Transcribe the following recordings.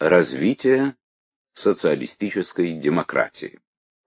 Развитие социалистической демократии.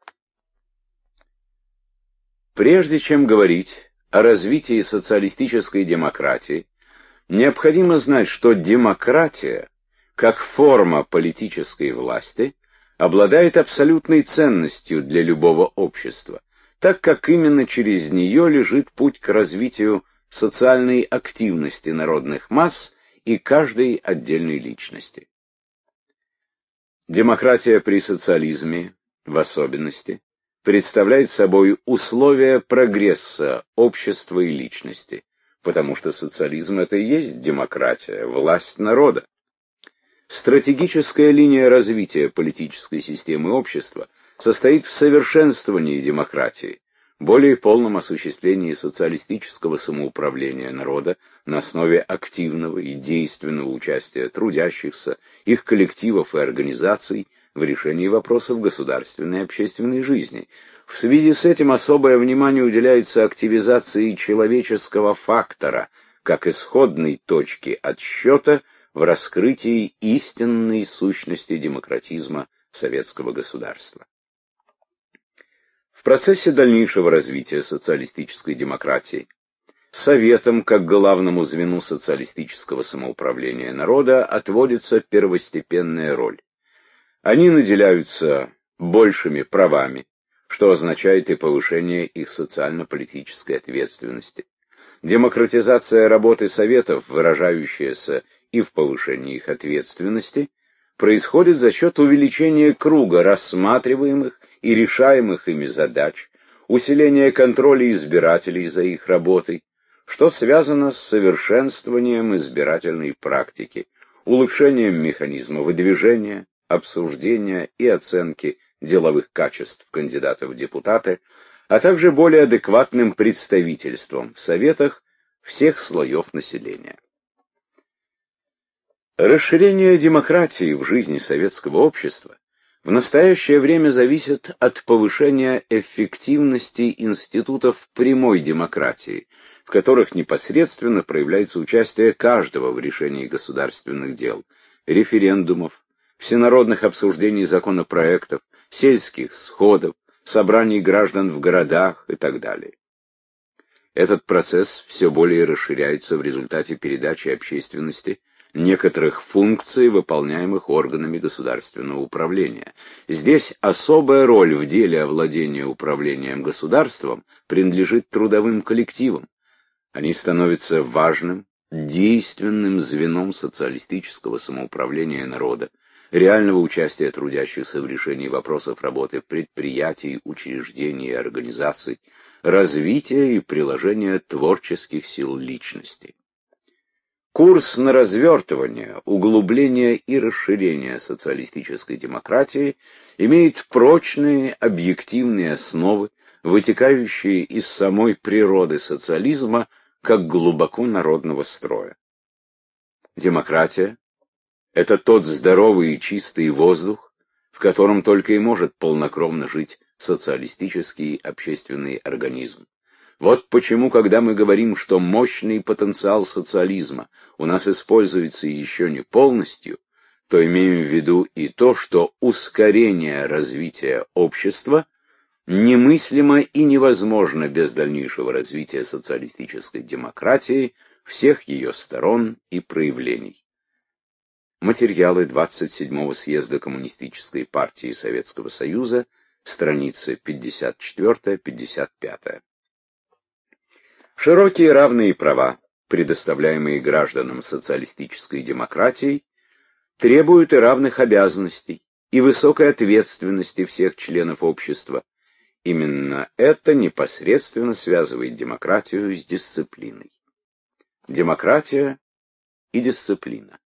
Прежде чем говорить о развитии социалистической демократии, необходимо знать, что демократия, как форма политической власти, обладает абсолютной ценностью для любого общества, так как именно через нее лежит путь к развитию социальной активности народных масс и каждой отдельной личности. Демократия при социализме, в особенности, представляет собой условия прогресса общества и личности, потому что социализм — это и есть демократия, власть народа. Стратегическая линия развития политической системы общества состоит в совершенствовании демократии, более полном осуществлении социалистического самоуправления народа на основе активного и действенного участия трудящихся, их коллективов и организаций в решении вопросов государственной и общественной жизни. В связи с этим особое внимание уделяется активизации человеческого фактора как исходной точки отсчета в раскрытии истинной сущности демократизма советского государства. В процессе дальнейшего развития социалистической демократии Советам, как главному звену социалистического самоуправления народа, отводится первостепенная роль. Они наделяются большими правами, что означает и повышение их социально-политической ответственности. Демократизация работы Советов, выражающаяся и в повышении их ответственности, происходит за счет увеличения круга рассматриваемых и решаемых ими задач, усиления контроля избирателей за их работой, что связано с совершенствованием избирательной практики, улучшением механизма выдвижения, обсуждения и оценки деловых качеств кандидатов в депутаты, а также более адекватным представительством в Советах всех слоев населения. Расширение демократии в жизни советского общества в настоящее время зависит от повышения эффективности институтов прямой демократии, в которых непосредственно проявляется участие каждого в решении государственных дел, референдумов, всенародных обсуждений законопроектов, сельских сходов, собраний граждан в городах и так далее. Этот процесс все более расширяется в результате передачи общественности некоторых функций, выполняемых органами государственного управления. Здесь особая роль в деле овладения управлением государством принадлежит трудовым коллективам. Они становятся важным, действенным звеном социалистического самоуправления народа, реального участия трудящихся в решении вопросов работы предприятий, учреждений и организаций, развития и приложения творческих сил личности. Курс на развертывание, углубление и расширение социалистической демократии имеет прочные объективные основы, вытекающие из самой природы социализма как глубоко народного строя. Демократия — это тот здоровый и чистый воздух, в котором только и может полнокровно жить социалистический общественный организм. Вот почему, когда мы говорим, что мощный потенциал социализма у нас используется еще не полностью, то имеем в виду и то, что ускорение развития общества немыслимо и невозможно без дальнейшего развития социалистической демократии всех ее сторон и проявлений. Материалы 27-го съезда Коммунистической партии Советского Союза, страницы 54-55. Широкие равные права, предоставляемые гражданам социалистической демократией, требуют и равных обязанностей, и высокой ответственности всех членов общества. Именно это непосредственно связывает демократию с дисциплиной. Демократия и дисциплина.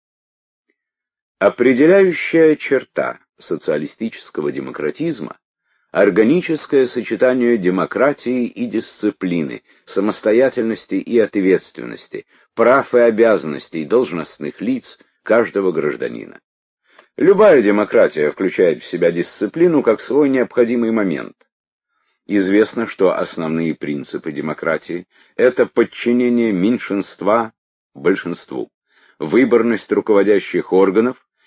Определяющая черта социалистического демократизма — органическое сочетание демократии и дисциплины, самостоятельности и ответственности, прав и обязанностей должностных лиц каждого гражданина. Любая демократия включает в себя дисциплину как свой необходимый момент. Известно, что основные принципы демократии — это подчинение меньшинства большинству, выборность руководящих органов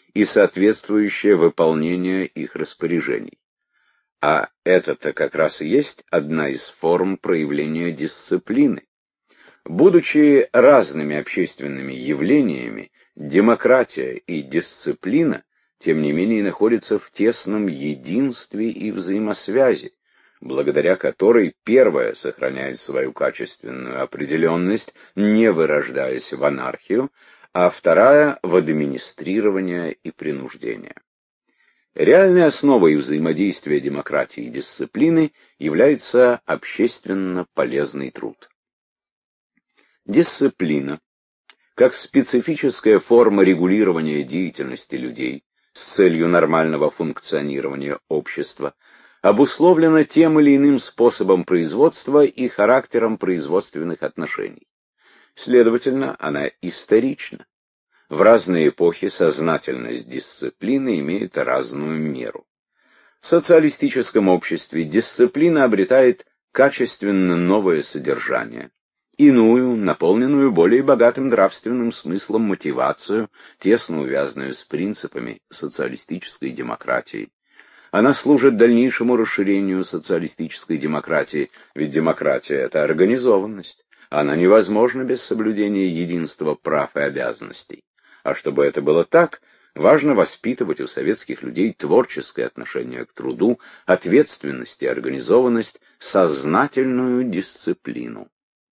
и соответствующее выполнение их распоряжений. А это-то как раз и есть одна из форм проявления дисциплины. Будучи разными общественными явлениями, демократия и дисциплина, тем не менее, находятся в тесном единстве и взаимосвязи, благодаря которой первая сохраняет свою качественную определенность, не вырождаясь в анархию, а вторая — в администрирование и принуждение. Реальной основой взаимодействия демократии и дисциплины является общественно полезный труд. Дисциплина, как специфическая форма регулирования деятельности людей с целью нормального функционирования общества, обусловлена тем или иным способом производства и характером производственных отношений. Следовательно, она исторична. В разные эпохи сознательность дисциплины имеет разную меру. В социалистическом обществе дисциплина обретает качественно новое содержание, иную, наполненную более богатым нравственным смыслом мотивацию, тесно увязанную с принципами социалистической демократии. Она служит дальнейшему расширению социалистической демократии, ведь демократия — это организованность. Она невозможна без соблюдения единства прав и обязанностей. А чтобы это было так, важно воспитывать у советских людей творческое отношение к труду, ответственность и организованность, сознательную дисциплину.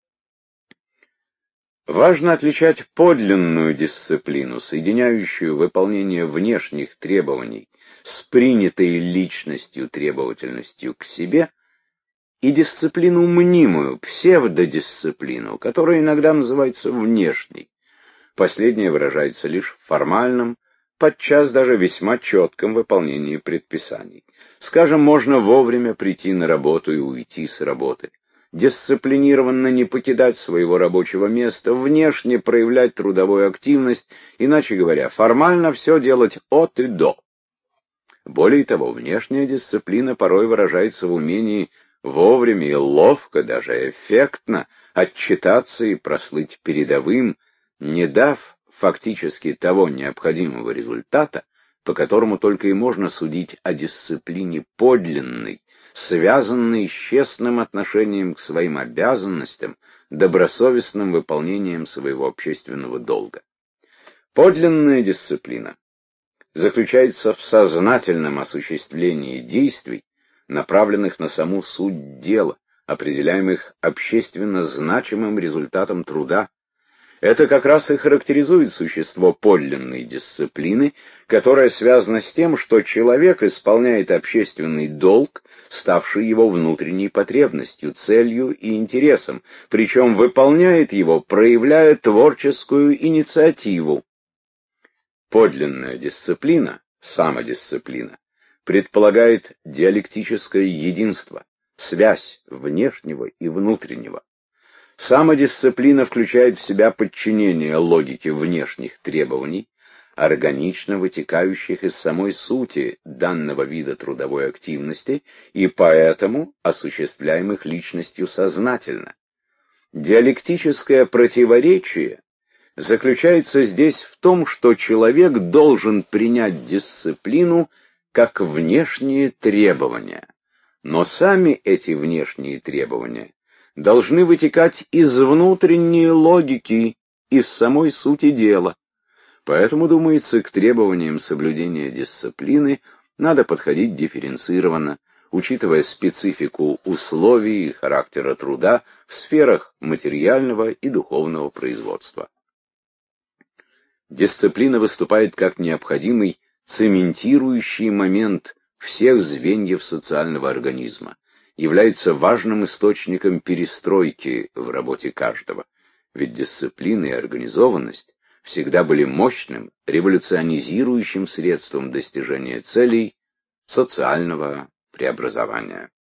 Важно отличать подлинную дисциплину, соединяющую выполнение внешних требований с принятой личностью требовательностью к себе, и дисциплину мнимую, псевдодисциплину, которая иногда называется внешней. Последнее выражается лишь в формальном, подчас даже весьма четком выполнении предписаний. Скажем, можно вовремя прийти на работу и уйти с работы, дисциплинированно не покидать своего рабочего места, внешне проявлять трудовую активность, иначе говоря, формально все делать от и до. Более того, внешняя дисциплина порой выражается в умении вовремя и ловко, даже эффектно, отчитаться и прослыть передовым, не дав фактически того необходимого результата, по которому только и можно судить о дисциплине подлинной, связанной с честным отношением к своим обязанностям, добросовестным выполнением своего общественного долга. Подлинная дисциплина заключается в сознательном осуществлении действий, направленных на саму суть дела, определяемых общественно значимым результатом труда. Это как раз и характеризует существо подлинной дисциплины, которая связана с тем, что человек исполняет общественный долг, ставший его внутренней потребностью, целью и интересом, причем выполняет его, проявляя творческую инициативу. Подлинная дисциплина, самодисциплина, предполагает диалектическое единство, связь внешнего и внутреннего. Самодисциплина включает в себя подчинение логике внешних требований, органично вытекающих из самой сути данного вида трудовой активности и поэтому осуществляемых личностью сознательно. Диалектическое противоречие заключается здесь в том, что человек должен принять дисциплину как внешние требования, но сами эти внешние требования должны вытекать из внутренней логики, из самой сути дела. Поэтому, думается, к требованиям соблюдения дисциплины надо подходить дифференцированно, учитывая специфику условий и характера труда в сферах материального и духовного производства. Дисциплина выступает как необходимый цементирующий момент всех звеньев социального организма, является важным источником перестройки в работе каждого, ведь дисциплина и организованность всегда были мощным, революционизирующим средством достижения целей социального преобразования.